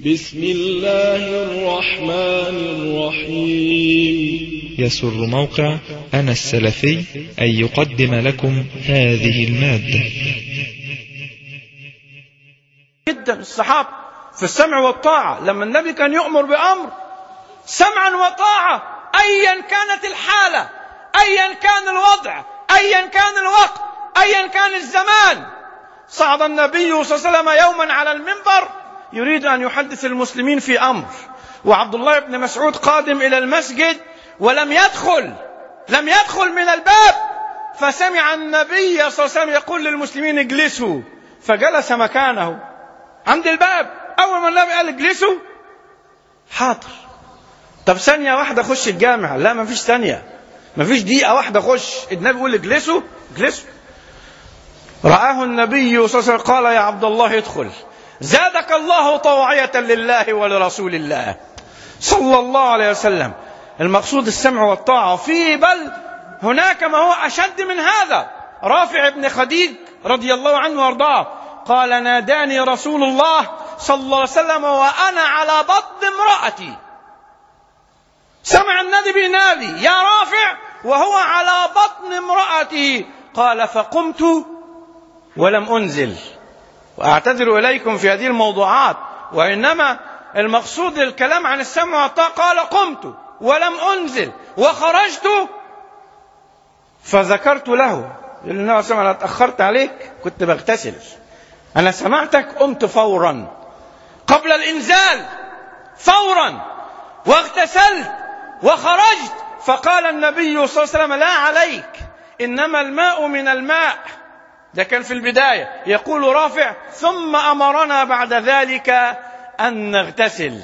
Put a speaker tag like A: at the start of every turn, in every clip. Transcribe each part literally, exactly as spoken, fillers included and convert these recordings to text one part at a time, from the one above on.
A: بسم الله الرحمن الرحيم.
B: يسر موقع أنا السلفي أن يقدم لكم هذه المادة.
C: جدا الصحابة في السمع والطاعة، لما النبي كان يؤمر بأمر سمعا وطاعة أيا كانت الحالة، أيا كان الوضع، أيا كان الوقت، أيا كان الزمان. صعد النبي صلى الله عليه وسلم يوما على المنبر يريد أن يحدث المسلمين في أمر، وعبد الله بن مسعود قادم إلى المسجد ولم يدخل لم يدخل من الباب، فسمع النبي صلى الله عليه وسلم يقول للمسلمين اجلسوا، فجلس مكانه عند الباب. أول ما النبي قال اجلسوا حاضر. طب ثانية واحدة خش الجامع، لا ما فيش ثانية، ما فيش دقيقة واحدة خش. النبي يقول اجلسوا اجلسوا. رآه النبي صلى الله عليه وسلم قال يا عبد الله ادخل، زادك الله طوعية لله ولرسول الله صلى الله عليه وسلم. المقصود السمع والطاعة، في بل هناك ما هو أشد من هذا. رافع بن خديج رضي الله عنه وارضاه قال ناداني رسول الله صلى الله عليه وسلم وأنا على بطن امرأتي. سمع النبي بينادي يا رافع وهو على بطن امرأته، قال فقمت ولم أنزل. وأعتذر إليكم في هذه الموضوعات، وإنما المقصود الكلام عن السمع والطاعة. قال قمت ولم أنزل وخرجت فذكرت له، لأنه سمع أنا اتأخرت عليك كنت بغتسل، أنا سمعتك قمت فورا قبل الإنزال فورا واغتسلت وخرجت. فقال النبي صلى الله عليه وسلم لا عليك، إنما الماء من الماء. ده كان في البداية. يقول رافع ثم أمرنا بعد ذلك أن نغتسل.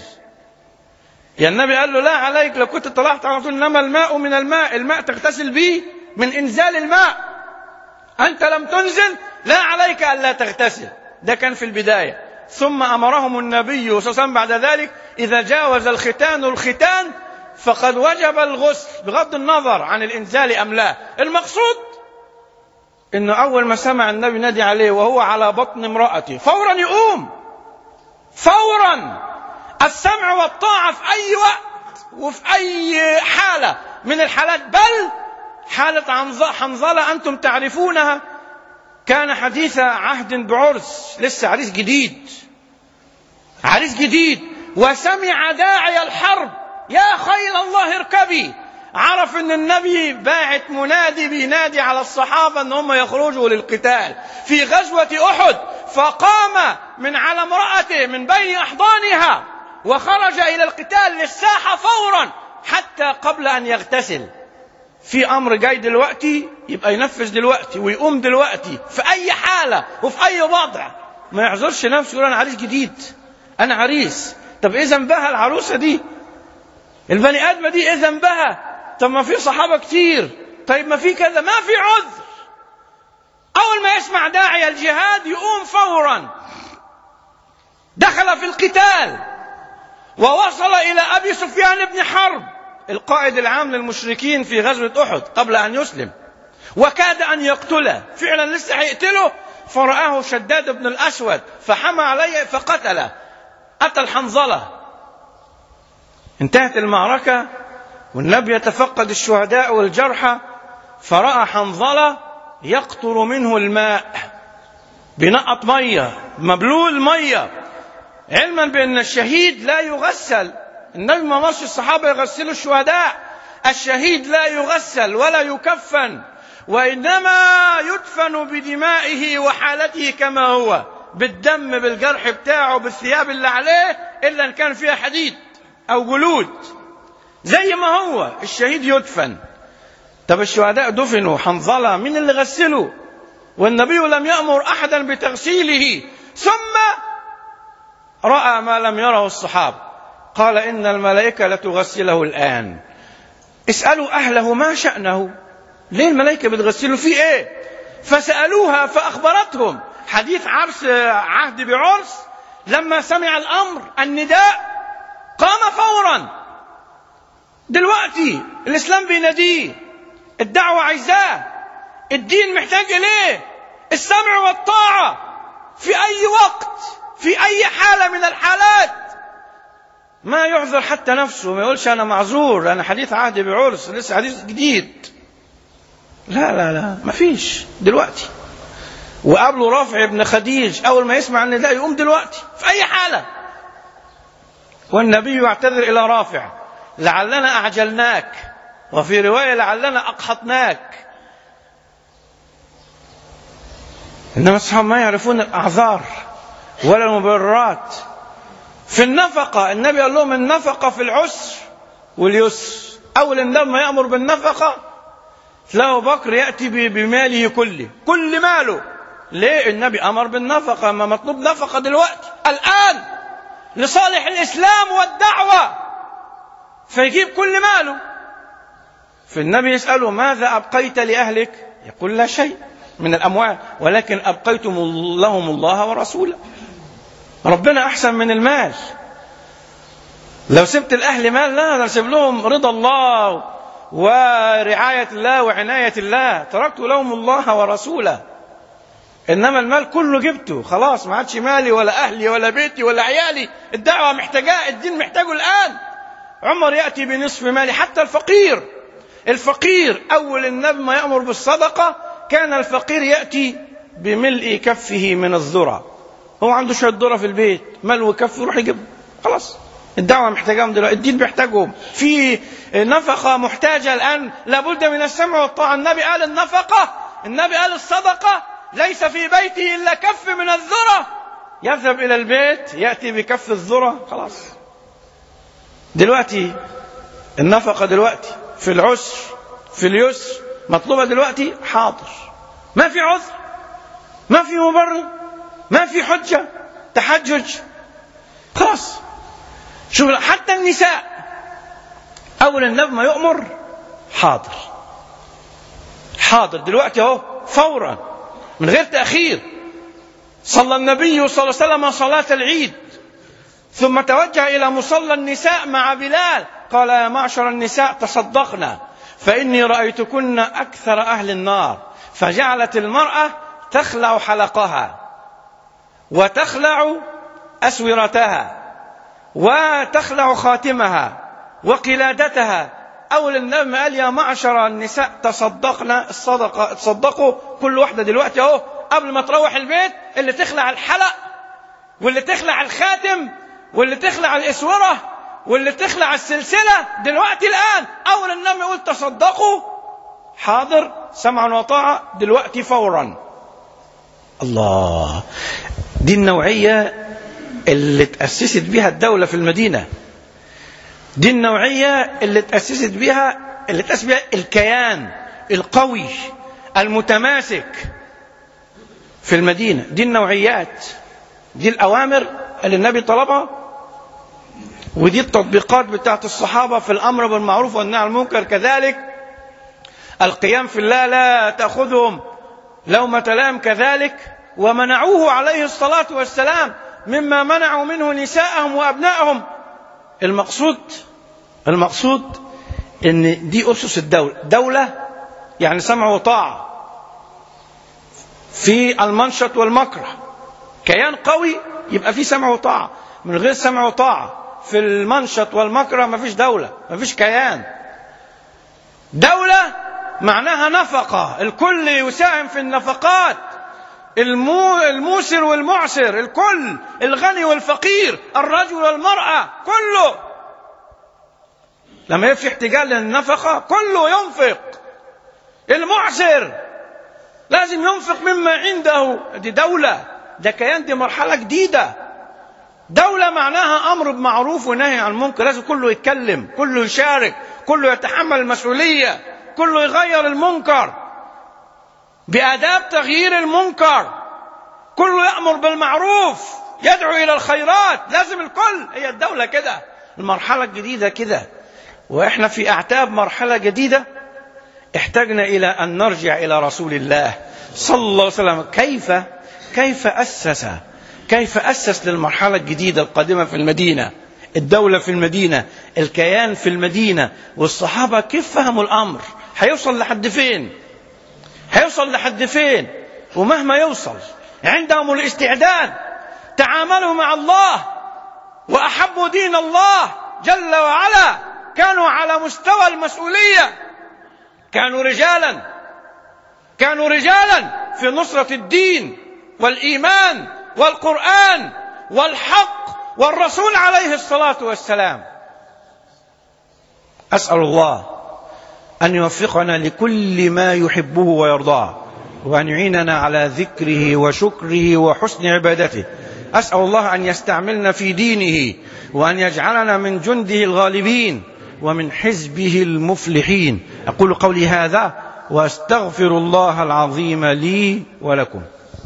C: يا النبي قال له لا عليك، لو كنت طلعت على طول، إنما الماء من الماء، الماء تغتسل به من إنزال الماء، أنت لم تنزل لا عليك ألا تغتسل. ده كان في البداية. ثم أمرهم النبي صلى الله عليه وسلم بعد ذلك إذا جاوز الختان الختان فقد وجب الغسل بغض النظر عن الإنزال أم لا. المقصود إنه أول ما سمع النبي نادي عليه وهو على بطن امرأته فورا يقوم فورا. السمع والطاعة في أي وقت وفي أي حالة من الحالات، بل حالة حنظلة أنتم تعرفونها، كان حديث عهد بعرس، لسه عريس جديد عريس جديد وسمع داعي الحرب يا خيل الله اركبي. عرف ان النبي باعت منادي بينادي على الصحابة ان هم يخرجوا للقتال في غزوة احد، فقام من على امرأته من بين احضانها وخرج الى القتال للساحة فورا حتى قبل ان يغتسل. في امر جاي دلوقتي يبقى ينفذ دلوقتي ويقوم دلوقتي في اي حالة وفي اي وضع، ما يعذرش نفسه يقول انا عريس جديد انا عريس. طب ايه ذنبها العروسة دي، البني ادمة دي ايه ذنبها؟ طب ما في صحابة كتير، طيب ما في كذا، ما في عذر. أول ما يسمع داعي الجهاد يقوم فورا. دخل في القتال ووصل إلى أبي سفيان بن حرب القائد العام للمشركين في غزوة أحد قبل أن يسلم، وكاد أن يقتله، فعلا لسه هيقتله، فرآه شداد بن الأسود فحمى عليه فقتله، قتل حنظلة. انتهت المعركة والنبي يتفقد الشهداء والجرحى، فرأى حنظلة يقطر منه الماء، بنقط مية، مبلول مية، علما بأن الشهيد لا يغسل. النبي ما مرش الصحابة يغسلوا الشهداء، الشهيد لا يغسل ولا يكفن، وإنما يدفن بدمائه وحالته كما هو، بالدم بالجرح بتاعه بالثياب اللي عليه، إلا إن كان فيها حديد أو جلود، زي ما هو الشهيد يدفن. طب الشهداء دفنوا، حنظلة مين اللي غسله؟ والنبي لم يأمر أحدا بتغسيله. ثم رأى ما لم يره الصحابة، قال إن الملائكة لتغسله الآن، اسألوا أهله ما شأنه، ليه الملائكة بتغسله في إيه؟ فسألوها فأخبرتهم حديث عرس عهد بعرس، لما سمع الأمر النداء قام فورا. دلوقتي الإسلام بيناديه، الدعوة عايزاه، الدين محتاج إليه، السمع والطاعة في أي وقت في أي حالة من الحالات. يعذر حتى نفسه، ما يقولش أنا معذور، أنا حديث عهد بعرس، لسه حديث جديد. لا لا لا، ما فيش دلوقتي. وقابله رافع بن خديج، أول ما يسمع أن ده يقوم دلوقتي في أي حالة. والنبي يعتذر إلى رافع: لعلنا أعجلناك، وفي رواية لعلنا أقحطناك. إنما الصحابة ما يعرفون الأعذار ولا المبررات. في النفقة النبي قال لهم: النفقة في العسر واليسر. أول النبي ما يأمر بالنفقة تلاقوا بكر يأتي بماله كله، كل ماله. ليه؟ النبي أمر بالنفقة، ما مطلوب نفقة دلوقتي الآن لصالح الإسلام والدعوة، فيجيب كل ماله. فالنبي يسأله: ماذا أبقيت لأهلك؟ يقول: لا شيء من الأموال، ولكن أبقيتم لهم الله ورسوله. ربنا أحسن من المال. لو سبت الأهل مال، لا، أنا سيب لهم رضا الله ورعاية الله وعناية الله، تركت لهم الله ورسوله. إنما المال كله جبته، خلاص ما عادش مالي ولا أهلي ولا بيتي ولا عيالي. الدعوة محتاجاه، الدين محتاجه الآن. عمر يأتي بنصف مالي، حتى الفقير. الفقير أول النبي ما يأمر بالصدقة كان الفقير يأتي بملء كفه من الذرة. هو عنده شوية ذرة في البيت، ملء كفه يروح يجيبه، خلاص. الدعوة محتاجهم دلوقتي، الدين محتاجهم. في نفقة محتاجة الآن، لابد من السمع والطاعة. النبي قال النفقة، النبي قال الصدقة. ليس في بيته إلا كف من الذرة، يذهب إلى البيت يأتي بكف الذرة، خلاص. دلوقتي النفقة دلوقتي في العسر في اليسر مطلوبة دلوقتي، حاضر. ما في عذر، ما في مبرر، ما في حجة تحجج، خلاص. شوف، حتى النساء أول النبي ما يؤمر حاضر حاضر دلوقتي اهو، فورا، من غير تأخير. صلى النبي صلى الله عليه وسلم صلاة العيد، ثم توجه إلى مصلى النساء مع بلال، قال: يا معشر النساء تصدقنا، فإني رأيتكن أكثر أهل النار. فجعلت المرأة تخلع حلقها وتخلع أسورتها وتخلع خاتمها وقلادتها. أول النبي قال: يا معشر النساء تصدقنا، الصدقة تصدقوا كل واحدة دلوقتي اهو، قبل ما تروح البيت، اللي تخلع الحلق واللي تخلع الخاتم واللي تخلع الإسورة واللي تخلع السلسلة دلوقتي الآن. أول النبي يقول: تصدقوا، حاضر، سمعا وطاعة، دلوقتي فورا. الله، دي النوعية اللي تأسست بها الدولة في المدينة، دي النوعية اللي تأسست بها اللي تأسس بها الكيان القوي المتماسك في المدينة. دي النوعيات، دي الأوامر اللي النبي طلبها، ودي التطبيقات بتاعت الصحابة في الأمر بالمعروف والنهي عن المنكر. كذلك القيام في الله لا تأخذهم لومة لائم، كذلك ومنعوه عليه الصلاة والسلام مما منعوا منه نساءهم وأبنائهم. المقصود المقصود ان دي أسس الدولة. دولة يعني سمع وطاعة في المنشط والمكره. كيان قوي يبقى فيه سمع وطاعة، من غير سمع وطاعة في المنشط والمكره ما فيش دولة، ما فيش كيان. دولة معناها نفقة، الكل يساهم في النفقات، المو الموسر والمعسر، الكل، الغني والفقير، الرجل والمرأة، كله. لما يبقى في احتجاج للنفقة كله ينفق. المعسر لازم ينفق مما عنده. دي دولة، ده كيان، دي مرحلة جديدة. دولة معناها أمر بمعروف ونهي عن المنكر، لازم كله يتكلم، كله يشارك، كله يتحمل المسؤولية، كله يغير المنكر بآداب تغيير المنكر، كله يأمر بالمعروف، يدعو إلى الخيرات. لازم الكل. هي الدولة كده، المرحلة الجديدة كده. وإحنا في أعتاب مرحلة جديدة، احتاجنا إلى أن نرجع إلى رسول الله صلى الله عليه وسلم. كيف كيف أسس كيف أسس للمرحلة الجديدة القادمة في المدينة، الدولة في المدينة، الكيان في المدينة. والصحابة كيف فهموا الأمر، هيوصل لحد فين، هيوصل لحد فين. ومهما يوصل عندهم الاستعداد، تعاملوا مع الله وأحبوا دين الله جل وعلا كانوا على مستوى المسؤولية، كانوا رجالا، كانوا رجالا في نصرة الدين والإيمان والقرآن والحق والرسول عليه الصلاة والسلام. أسأل الله أن يوفقنا لكل ما يحبه ويرضاه، وأن يعيننا على ذكره وشكره وحسن عبادته. أسأل الله أن يستعملنا في دينه، وأن يجعلنا من جنده الغالبين ومن حزبه المفلحين. أقول قولي هذا وأستغفر الله العظيم لي ولكم.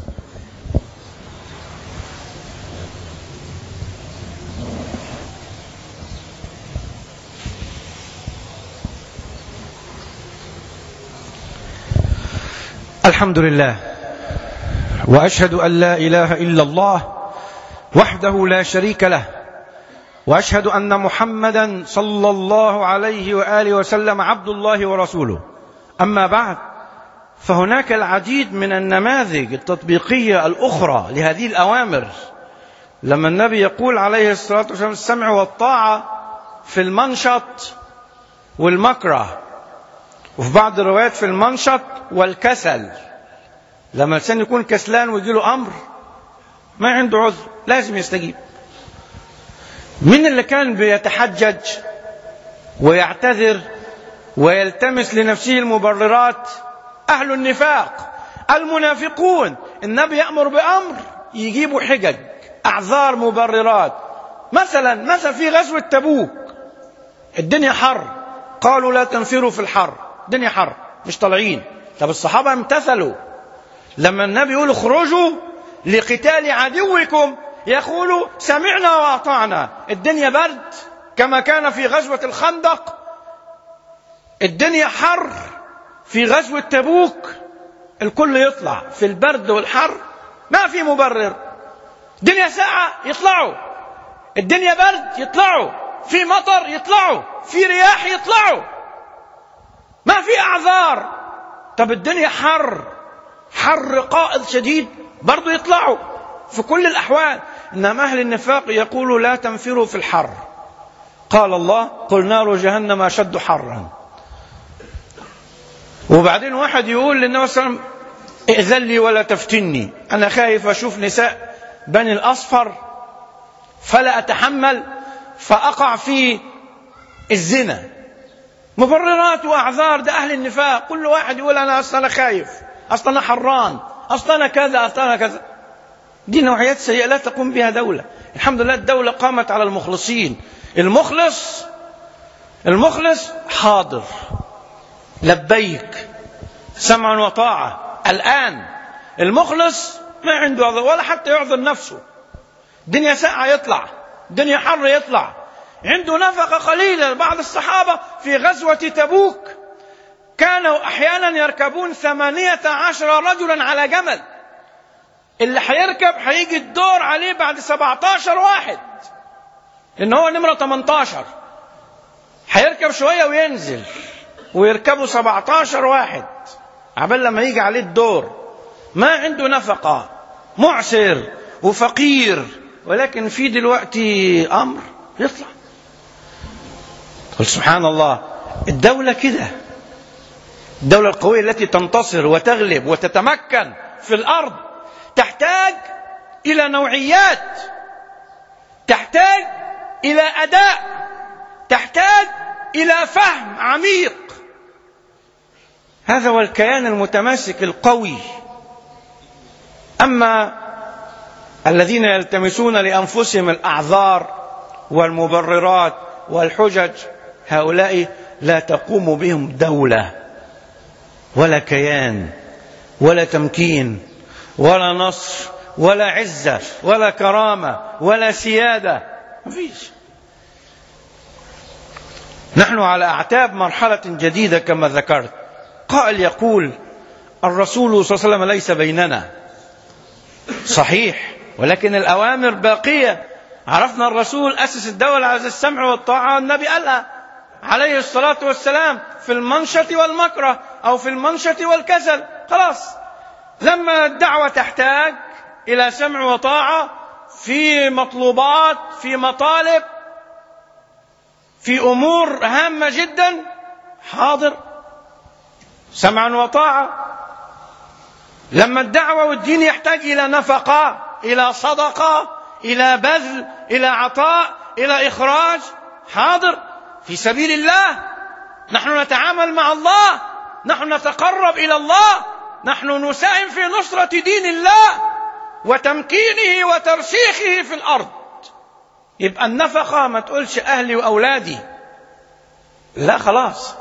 C: الحمد لله، وأشهد أن لا إله إلا الله وحده لا شريك له، وأشهد أن محمدا صلى الله عليه وآله وسلم عبد الله ورسوله. أما بعد، فهناك العديد من النماذج التطبيقية الأخرى لهذه الأوامر. لما النبي يقول عليه الصلاة والسلام السمع والطاعة في المنشط والمكره، وفي بعض الروايات في المنشط والكسل. لما الإنسان يكون كسلان ويجي له أمر ما عنده عذر لازم يستجيب. من اللي كان بيتحجج ويعتذر ويلتمس لنفسه المبررات؟ أهل النفاق، المنافقون. النبي يأمر بأمر يجيبوا حجج، أعذار، مبررات. مثلا مثلا في غزوة تبوك الدنيا حر، قالوا لا تنفروا في الحر، الدنيا حر مش طالعين. طب الصحابة امتثلوا. لما النبي يقول اخرجوا لقتال عدوكم يقولوا سمعنا وأطعنا. الدنيا برد كما كان في غزوة الخندق، الدنيا حر في غزوة تبوك، الكل يطلع في البرد والحر، ما في مبرر. الدنيا ساعة يطلعوا، الدنيا برد يطلعوا، في مطر يطلعوا، في رياح يطلعوا، ما في أعذار. طب الدنيا حر، حر قائض شديد، برضو يطلعوا في كل الأحوال. إنما أهل النفاق يقولوا لا تنفروا في الحر. قال الله قل نار جهنم أشد حرا. وبعدين واحد يقول للنبي صلى الله عليه وسلم ائذن لي ولا تفتني، أنا خايف أشوف نساء بني الأصفر فلا أتحمل فأقع في الزنا. مبررات وأعذار، ده أهل النفاق. كل واحد يقول أنا أصلا خايف، أصلا حران، أصلا كذا، أصلا كذا. دي نوعيات سيئة لا تقوم بها دولة. الحمد لله الدولة قامت على المخلصين. المخلص المخلص حاضر، لبيك، سمع وطاعة. الآن المخلص ما عنده عذر ولا حتى يعذر نفسه. الدنيا ساعة يطلع، الدنيا حر يطلع، عنده نفقة قليلة. بعض الصحابة في غزوة تبوك كانوا أحيانا يركبون ثمانية عشر رجلا على جمل. اللي هيركب هيجي الدور عليه بعد سبعة عشر واحد، لأن هو نمرة ثمانية عشر. هيركب شوية وينزل، ويركبوا سبعة عشر واحد عبال لما يجي عليه الدور. ما عنده نفقة، معسر وفقير، ولكن في دلوقتي أمر يطلع. قل سبحان الله، الدولة كده، الدولة القوية التي تنتصر وتغلب وتتمكن في الأرض تحتاج إلى نوعيات، تحتاج إلى أداء، تحتاج إلى فهم عميق. هذا هو الكيان المتماسك القوي. أما الذين يلتمسون لأنفسهم الأعذار والمبررات والحجج، هؤلاء لا تقوم بهم دولة ولا كيان ولا تمكين ولا نصر ولا عزة ولا كرامة ولا سيادة، ما فيش. نحن على أعتاب مرحلة جديدة كما ذكرت. قائل يقول الرسول صلى الله عليه وسلم ليس بيننا، صحيح، ولكن الأوامر باقية. عرفنا الرسول أسس الدولة على السمع والطاعة، النبي قالها عليه الصلاة والسلام في المنشط والمكره أو في المنشط والكسل. خلاص، لما الدعوة تحتاج إلى سمع وطاعة في مطلوبات، في مطالب، في أمور هامة جدا، حاضر، سمعا وطاعة. لما الدعوة والدين يحتاج إلى نفقة، إلى صدقة، إلى بذل، إلى عطاء، إلى إخراج، حاضر، في سبيل الله. نحن نتعامل مع الله، نحن نتقرب إلى الله، نحن نساهم في نصرة دين الله وتمكينه وترسيخه في الأرض. يبقى النفقة ما تقولش أهلي وأولادي، لا خلاص،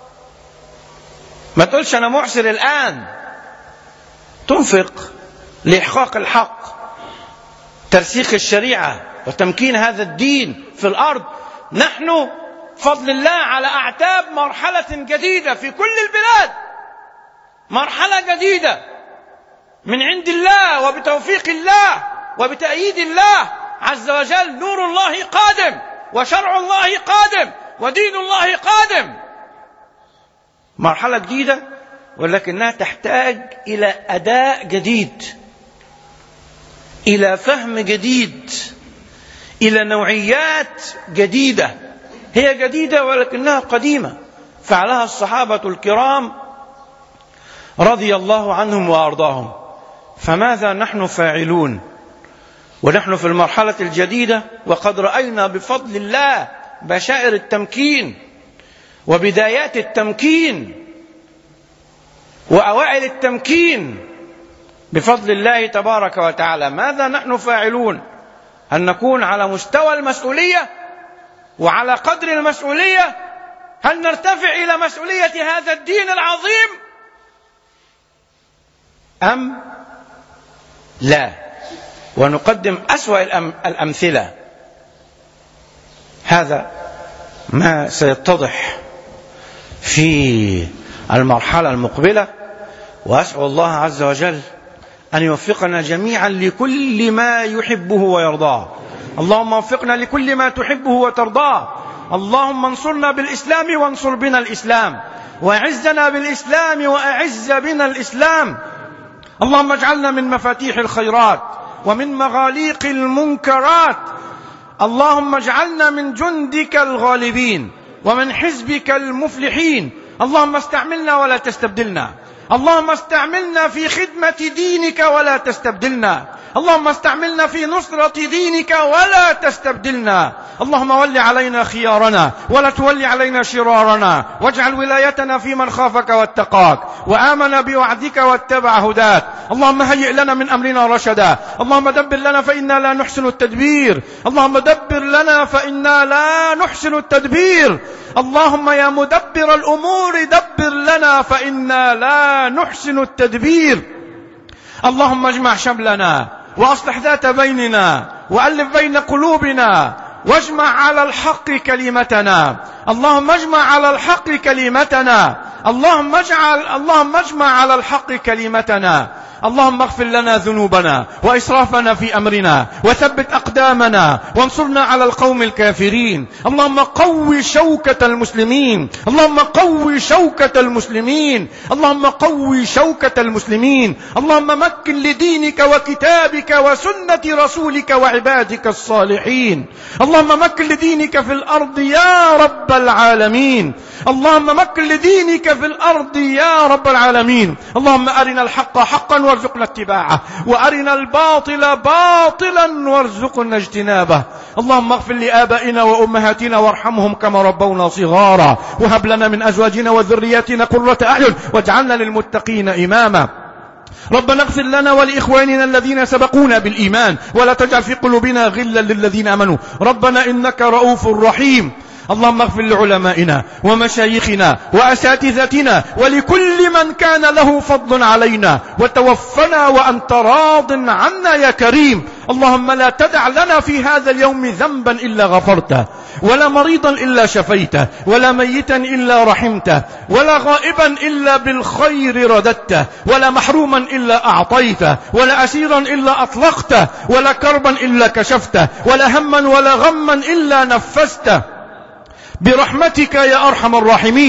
C: ما تقولش أنا معسر الآن، تنفق لإحقاق الحق، ترسيخ الشريعة وتمكين هذا الدين في الأرض. نحن بفضل الله على أعتاب مرحلة جديدة في كل البلاد، مرحلة جديدة من عند الله وبتوفيق الله وبتأييد الله عز وجل. نور الله قادم وشرع الله قادم ودين الله قادم، مرحلة جديدة، ولكنها تحتاج إلى أداء جديد، إلى فهم جديد، إلى نوعيات جديدة. هي جديدة ولكنها قديمة، فعلها الصحابة الكرام رضي الله عنهم وأرضاهم. فماذا نحن فاعلون ونحن في المرحلة الجديدة وقد رأينا بفضل الله بشائر التمكين وبدايات التمكين وأوائل التمكين بفضل الله تبارك وتعالى؟ ماذا نحن فاعلون؟ أن نكون على مستوى المسؤولية وعلى قدر المسؤولية. هل نرتفع إلى مسؤولية هذا الدين العظيم أم لا؟ ونقدم أسوأ الأمثلة. هذا ما سيتضح في المرحلة المقبلة، وأسأل الله عز وجل أن يوفقنا جميعا لكل ما يحبه ويرضاه. اللهم وفقنا لكل ما تحبه وترضاه. اللهم انصرنا بالإسلام وانصر بنا الإسلام، وأعزنا بالإسلام وأعز بنا الإسلام. اللهم اجعلنا من مفاتيح الخيرات ومن مغاليق المنكرات. اللهم اجعلنا من جندك الغالبين ومن حزبك المفلحين. اللهم استعملنا ولا تستبدلنا. اللهم استعملنا في خدمة دينك ولا تستبدلنا. اللهم استعملنا في نصرة دينك ولا تستبدلنا. اللهم ول علينا خيارنا ولا تول علينا شرارنا، واجعل ولايتنا في من خافك واتقاك وآمن بوعدك واتبع هداك. اللهم هيئ لنا من أمرنا رشدا. اللهم دبر لنا فإنا لا نحسن التدبير. اللهم دبر لنا فإنا لا نحسن التدبير. اللهم يا مدبر الأمور دبر لنا فإنا لا نحسن التدبير. اللهم اجمع شملنا وأصلح ذات بيننا وألف بين قلوبنا واجمع على الحق كلمتنا. اللهم اجمع على الحق كلمتنا. اللهم اجعل اللهم اجمع على الحق كلمتنا. اللهم اغفر لنا ذنوبنا وإسرافنا في أمرنا وثبت أقدامنا وانصرنا على القوم الكافرين. اللهم قوي شوكة المسلمين. اللهم قوي شوكة المسلمين. اللهم قوي شوكة المسلمين. اللهم مكن لدينك وكتابك وسنة رسولك وعبادك الصالحين. اللهم مكن لدينك في الأرض يا رب العالمين. اللهم مكن لدينك في الأرض يا رب العالمين. اللهم أرنا الحق حقا وارزقنا اتباعه، وأرنا الباطل باطلا وارزقنا اجتنابه. اللهم اغفر لآبائنا وأمهاتنا وارحمهم كما ربونا صغارا، وهب لنا من أزواجنا وذرياتنا قرة أعين واجعلنا للمتقين إماما. ربنا اغفر لنا ولإخواننا الذين سبقونا بالإيمان ولا تجعل في قلوبنا غلا للذين آمنوا ربنا إنك رؤوف رحيم. اللهم اغفر لعلمائنا ومشايخنا وأساتذتنا ولكل من كان له فضل علينا، وتوفنا وأنت راض عنا يا كريم. اللهم لا تدع لنا في هذا اليوم ذنبا إلا غفرته، ولا مريضا إلا شفيته، ولا ميتا إلا رحمته، ولا غائبا إلا بالخير رددته، ولا محروما إلا أعطيته، ولا أسيرا إلا أطلقته، ولا كربا إلا كشفته، ولا هما ولا غما إلا نفسته برحمتك يا أرحم الراحمين.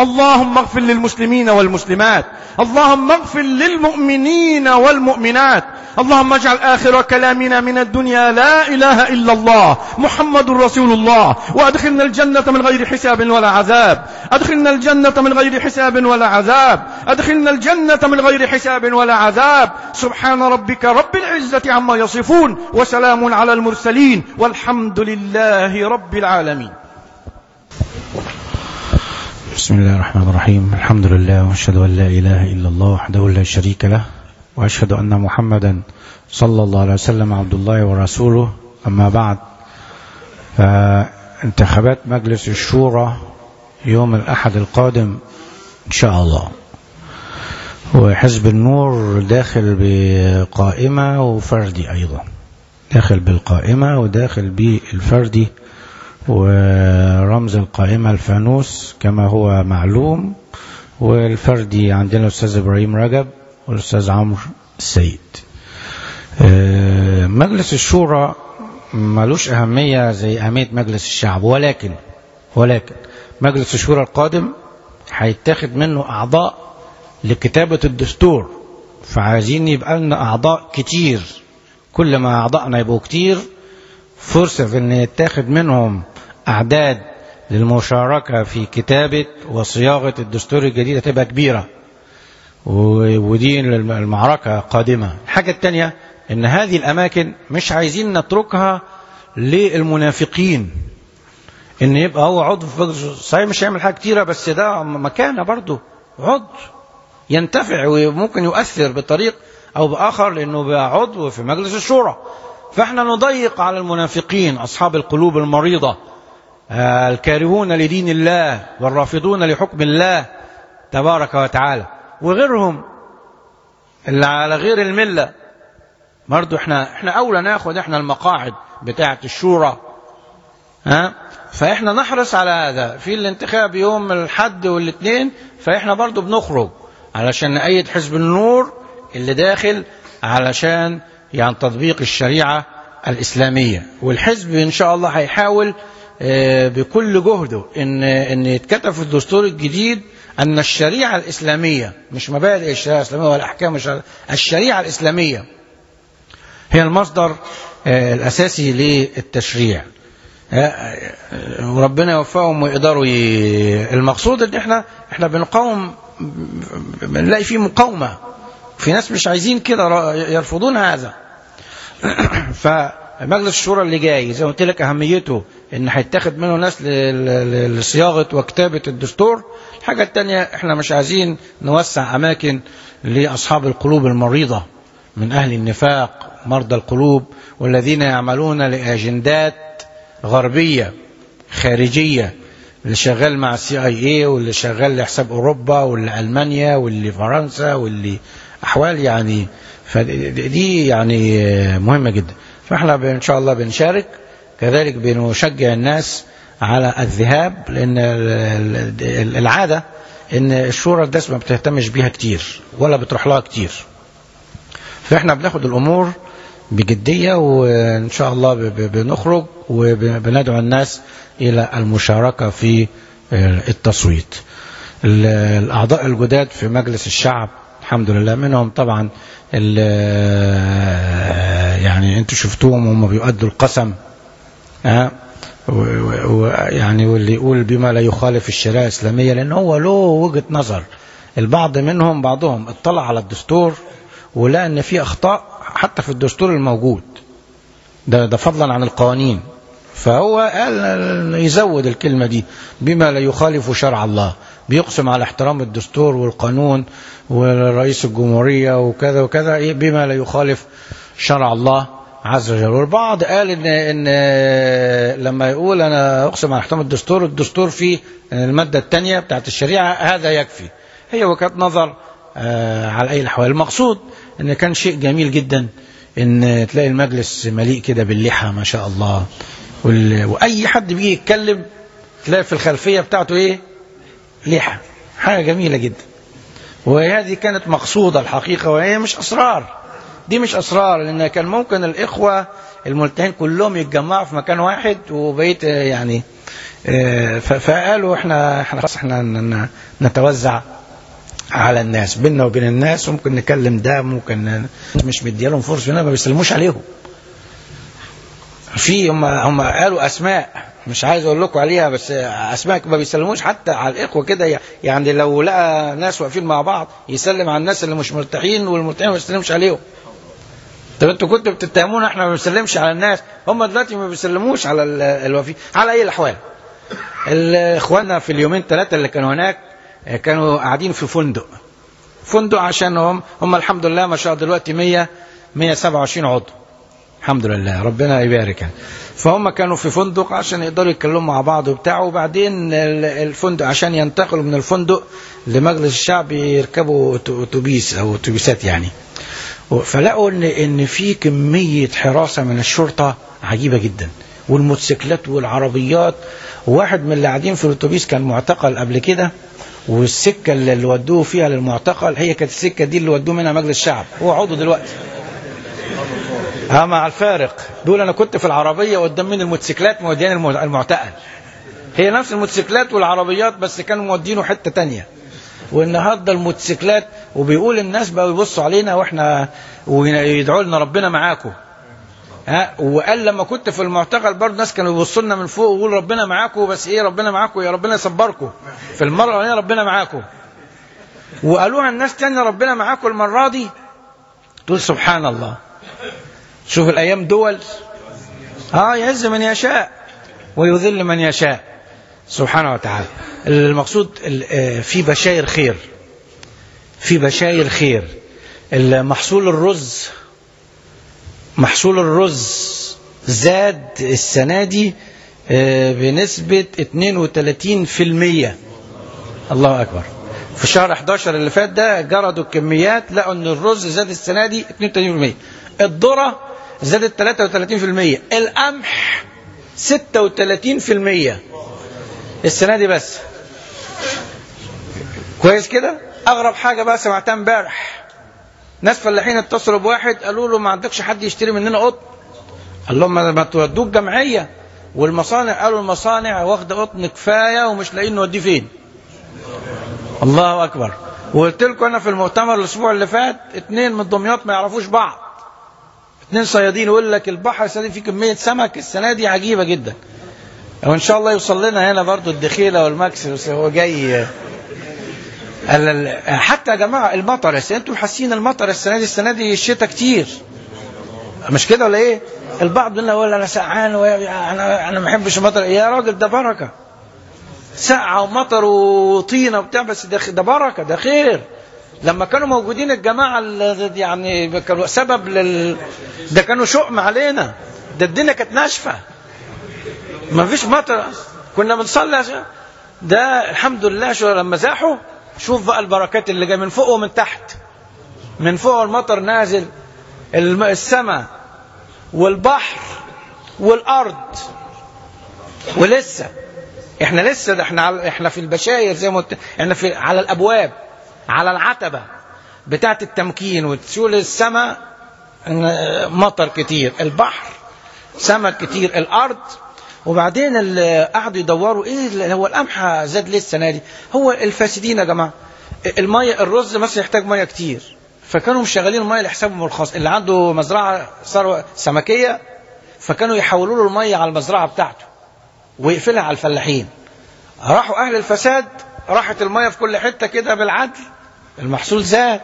C: اللهم اغفر للمسلمين والمسلمات، اللهم اغفر للمؤمنين والمؤمنات، اللهم اجعل آخر كلامنا من الدنيا لا إله إلا الله محمد رسول الله، وأدخلنا الجنة من غير حساب ولا عذاب، أدخلنا الجنة من غير حساب ولا عذاب، أدخلنا الجنة من غير حساب ولا عذاب. سبحان ربك رب العزة عما يصفون، وسلام على المرسلين، والحمد لله رب العالمين.
D: بسم الله الرحمن الرحيم. الحمد لله، وأشهد أن لا إله إلا الله وحده لا شريك له، وأشهد أن محمدا صلى الله عليه وسلم عبد الله ورسوله. أما بعد، فانتخابات مجلس الشورى يوم الأحد القادم إن شاء الله، وحزب النور داخل بقائمة وفردي، أيضا داخل بالقائمة وداخل بالفردي، ورمز القائمة الفانوس كما هو معلوم، والفردي عندنا الأستاذ إبراهيم رجب والأستاذ عمرو السيد. مجلس الشورى ملوش أهمية زي أهمية مجلس الشعب، ولكن ولكن مجلس الشورى القادم هيتاخد منه أعضاء لكتابة الدستور، فعايزين يبقى لنا أعضاء كتير. كل ما أعضائنا يبقوا كتير، فرصة في أن يتاخد منهم أعداد للمشاركة في كتابة وصياغة الدستور الجديد تبقى كبيرة، ودي المعركة قادمة. الحاجة الثانية ان هذه الاماكن مش عايزين نتركها للمنافقين، ان يبقى هو عضو في مجلس، صحيح مش هيعمل حاجة كتيرة، بس ده مكانه برضه عضو ينتفع وممكن يؤثر بطريق او باخر، لانه بقى عضو في مجلس الشورى. فاحنا نضيق على المنافقين، اصحاب القلوب المريضة، الكارهون لدين الله والرافضون لحكم الله تبارك وتعالى، وغيرهم اللي على غير الملة برضو. احنا احنا اولى ناخد احنا المقاعد بتاعة الشورى، ها، فاحنا نحرص على هذا في الانتخاب يوم الحد والاثنين. فاحنا برضو بنخرج علشان نأيد حزب النور اللي داخل علشان يعني تطبيق الشريعة الإسلامية، والحزب ان شاء الله هيحاول بكل جهده ان ان يتكتب في الدستور الجديد أن الشريعة الإسلامية، مش مبادئ الشريعة الإسلامية ولا أحكام الشريعة، الشريعة الإسلامية هي المصدر الأساسي للتشريع، وربنا يوفقهم ويقدروا ي... المقصود ان احنا احنا بنقاوم، بنلاقي فيه مقاومة، في ناس مش عايزين كده، يرفضون هذا. فمجلس الشورى اللي جاي زي ما قلت لك أهميته ان هيتاخد منه ناس لصياغة وكتابة الدستور. الحاجة الثانية احنا مش عايزين نوسع اماكن لاصحاب القلوب المريضة من اهل النفاق، مرضى القلوب، والذين يعملون لاجندات غربية خارجية، اللي شغال مع السي اي اي، واللي شغال لحساب اوروبا، واللي المانيا، واللي فرنسا، واللي احوال يعني. فدي يعني مهمة جدا. فاحنا ان شاء الله بنشارك، كذلك بنشجع الناس على الذهاب، لأن العادة أن الشورى الناس ما بتهتمش بيها كتير ولا بتروح لها كتير، فإحنا بناخد الأمور بجدية، وإن شاء الله بنخرج وبندعو الناس إلى المشاركة في التصويت. الأعضاء الجداد في مجلس الشعب الحمد لله منهم طبعا يعني أنتوا شفتوهم هم بيؤدوا القسم، ها، ويعني واللي يقول بما لا يخالف الشريعة الإسلامية، لأن هو له وجهة نظر. البعض منهم بعضهم اطلع على الدستور ولقى ان في اخطاء حتى في الدستور الموجود ده ده فضلا عن القوانين، فهو قال يزود الكلمة دي بما لا يخالف شرع الله، بيقسم على احترام الدستور والقانون ورئيس الجمهورية وكذا وكذا بما لا يخالف شرع الله عز وجل. والبعض قال إن, إن لما يقول أنا أقسم على احترام الدستور، الدستور فيه المادة الثانية بتاعت الشريعة هذا يكفي. هي وجهة نظر آه على أي الأحوال. المقصود إن كان شيء جميل جدا إن تلاقي المجلس مليء كده باللحى ما شاء الله، وأي حد بيجي يتكلم تلاقي في الخلفية بتاعته إيه؟ لحى. حاجة جميلة جدا، وهذه كانت مقصودة الحقيقة، وهي مش أسرار، دي مش أسرار، لأن كان ممكن الإخوة الملتحين كلهم يتجمعوا في مكان واحد وبقيت يعني فقالوا احنا احنا خلاص احنا نتوزع على الناس بيننا وبين الناس، وممكن نكلم ده، ممكن مش مديالهم فرصه، ما بيسلموش عليهم. في هم هم قالوا اسماء مش عايز اقول لكم عليها، بس اسماء ما بيسلموش حتى على الاخوه كده، يعني لو لقى ناس واقفين مع بعض يسلم على الناس اللي مش مرتاحين، والمرتاحين ما يسلمش عليهم. طب انتوا كنتوا بتتهمونا احنا ما بنسلمش على الناس، هم دلوقتي ما بيسلموش على الوفي. على اي الاحوال اخواننا في اليومين ثلاثه اللي كانوا هناك كانوا قاعدين في فندق فندق عشان هم هم الحمد لله ما شاء الله دلوقتي مية مية وسبعة وعشرين عضو الحمد لله ربنا يبارك. فهم كانوا في فندق عشان يقدروا يتكلموا مع بعض وبتاع، وبعدين الفندق عشان ينتقلوا من الفندق لمجلس الشعب يركبوا اتوبيس او اتوبيسات يعني. فلقوا ان ان في كميه حراسه من الشرطه عجيبه جدا، والموتوسيكلات والعربيات. واحد من اللي قاعدين في الاتوبيس كان معتقل قبل كده، والسكه اللي ودوه فيها للمعتقل هي كانت السكه دي اللي ودوه منها مجلس الشعب، هو عضو دلوقتي. ها مع الفارق، دول انا كنت في العربيه قدام من الموتوسيكلات موديين المعتقل، هي نفس الموتوسيكلات والعربيات بس كانوا مودينه حته تانية. والنهارده الموتوسيكلات، وبيقول الناس بقوا يبصوا علينا واحنا ويدعوا لنا ربنا معاكم. ها وقال لما كنت في المعتقل برضه ناس كانوا يبصوا لنا من فوق ويقولوا ربنا معاكم، بس ايه ربنا معاكم يا ربنا يصبركم. في المره الاولانيه ربنا معاكم، وقالوها الناس تاني ربنا معاكم المره دي، تقول سبحان الله. شوف الايام دول اه يعز من يشاء ويذل من يشاء سبحانه وتعالى. المقصود في بشاير خير، في بشاير خير. محصول الرز محصول الرز زاد السنة دي بنسبة اثنين وثلاثين بالمئة. الله أكبر. في شهر احد عشر اللي فات ده جردوا الكميات لقوا ان الرز زاد السنة دي اثنين وثلاثين بالمئة، الذرة زادت ثلاثة وثلاثين بالمئة، القمح ستة وثلاثين بالمئة السنة دي بس. كويس كده. أغرب حاجة بقى سمعتها امبارح، ناس فلاحين اتصلوا بواحد قالوا له ما عندكش حد يشتري مننا قطن؟ قال لهم ما تودوه الجمعية. والمصانع قالوا المصانع واخده قطن كفاية ومش لاقيين نوديه فين. الله أكبر. وقلت لكم أنا في المؤتمر الأسبوع اللي فات اثنين من دمياط ما يعرفوش بعض، اثنين صيادين، يقول لك البحر السنة دي فيه كمية سمك السنة دي عجيبة جدا، وإن شاء الله يوصل لنا هنا برضو الدخيلة والمكس هو جاي. حتى يا جماعة المطر السنة، انتوا حاسين المطر السنة دي السنة دي الشتاء كتير مش كده ولا ايه؟ البعض منا يقول انا سقعان وانا انا ما بحبش المطر. يا راجل ده بركة، سقعة ومطر وطينة وبتاع، بس ده ده بركة، ده خير. لما كانوا موجودين الجماعة اللي يعني كانوا سبب لل ده كانوا شؤم علينا، ده الدنيا كانت ناشفة ما فيش مطر، كنا بنصلي. ده الحمد لله شو لما زاحوا. شوف بقى البركات اللي جايه من فوق ومن تحت. من فوق المطر نازل، السماء والبحر والارض، ولسه احنا لسه ده احنا احنا في البشاير زي ما قلت، احنا في على الابواب، على العتبه بتاعه التمكين. وتشوف السماء مطر كتير، البحر سمك كتير، الارض. وبعدين اللي قعدوا يدوروا ايه هو القمح زاد ليه السنه دي. هو الفاسدين يا جماعه، الميه الرز مثلا يحتاج ميه كتير، فكانوا مشغلين الميه لحسابهم الخاص. اللي عنده مزرعه ثروه سمكيه فكانوا يحولوا له الميه على المزرعه بتاعته ويقفلها على الفلاحين. راحوا اهل الفساد، راحت الميه في كل حته كده بالعدل، المحصول زاد.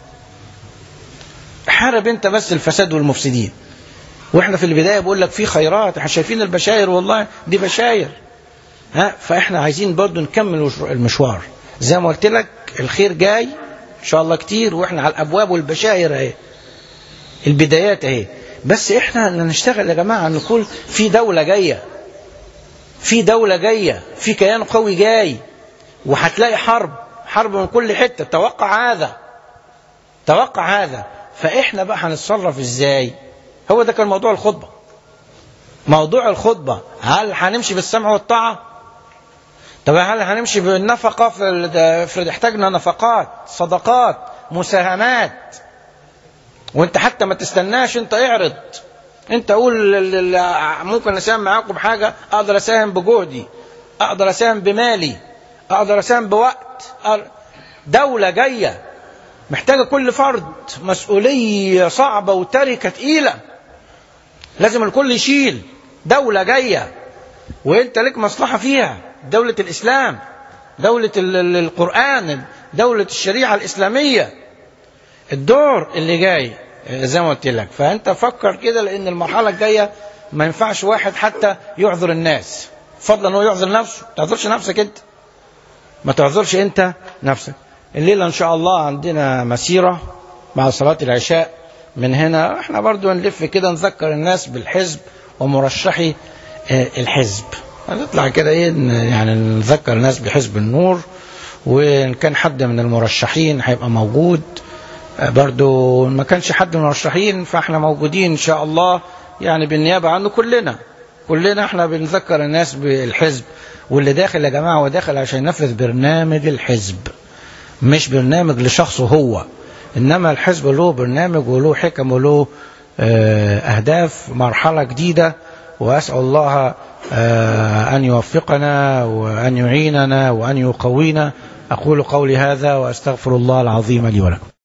D: حارب انت بس الفساد والمفسدين. واحنا في البدايه بقول لك في خيرات، احنا شايفين البشاير، والله دي بشاير. ها فاحنا عايزين برضو نكمل المشوار زي ما قلت لك، الخير جاي ان شاء الله كتير، واحنا على الابواب والبشاير اهي، البدايات اهي. بس احنا نشتغل يا جماعه، نقول في دوله جايه، في دوله جايه، في كيان قوي جاي، وهتلاقي حرب حرب من كل حته. توقع هذا، توقع هذا. فاحنا بقى هنتصرف ازاي؟ هو ده كان موضوع الخطبة. موضوع الخطبة هل هنمشي بالسمع والطاعة؟ طب هل هنمشي بالنفقة؟ افرض احتاجنا نفقات، صدقات، مساهمات، وانت حتى ما تستناش، انت اعرض، انت قول ممكن اساهم معاكم بحاجة، اقدر اساهم بجهدي،
C: أقدر أساهم بمالي، أقدر أساهم بوقت. دولة جاية محتاجة كل فرد مسؤولية صعبة وتركة تقيلة، لازم الكل يشيل. دولة جاية وانت لك مصلحة فيها، دولة الإسلام، دولة القرآن، دولة الشريعة الإسلامية. الدور اللي جاي زي ما قلت لك، فانت فكر كده، لان المرحلة الجاية ما ينفعش واحد حتى يعذر الناس، فضلا انه يعذر نفسه. ما تعذرش نفسك انت، ما تعذرش انت نفسك. الليلة ان شاء الله عندنا مسيرة مع صلاة العشاء من هنا، احنا برضو نلف كده نذكر الناس بالحزب ومرشحي الحزب. هنطلع كده ايه يعني نذكر الناس بحزب النور، وان كان حد من المرشحين هيبقى موجود، برضو ما كانش حد من المرشحين فاحنا موجودين ان شاء الله يعني بالنيابة عنه. كلنا كلنا احنا بنذكر الناس بالحزب، واللي داخل يا جماعة هو داخل عشان ينفذ برنامج الحزب، مش برنامج لشخصه هو، انما الحزب له برنامج وله حكم وله اهداف مرحلة جديدة. واسأل الله ان يوفقنا وان يعيننا وان يقوينا. اقول قولي هذا واستغفر الله العظيم لي ولكم.